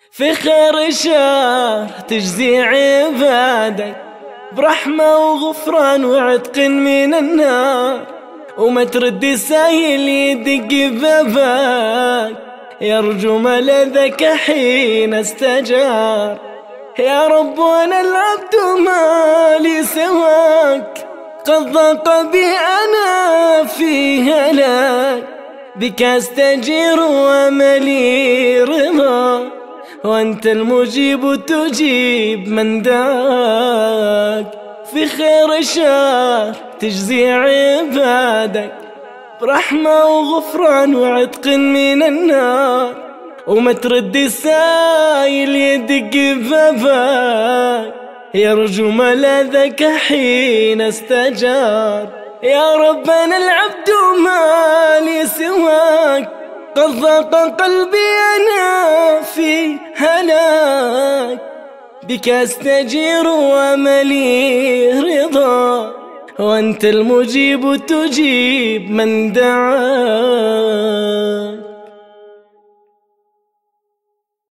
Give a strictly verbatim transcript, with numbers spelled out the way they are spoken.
في خير شهر تجزي عبادك برحمة وغفران وعتق من النار، وما ترد السايل يدق بابك يرجو ملذك حين استجار. يا رب وانا العبد ما لي سواك، قد ضاق بي انا في هلاك، بك استجير واملي رضا، وانت المجيب تجيب من دعاك. في خير شهر تجزي عبادك برحمة وغفران وعتق من النار، وما ترد السايل يدق بابك يرجو ملاذك حين استجار. يا ربنا العبد ما لي سواك، قد ضاق قلبي أنا في هلاك، بك استجير واملي رضا، وانت المجيب تجيب من دعاك.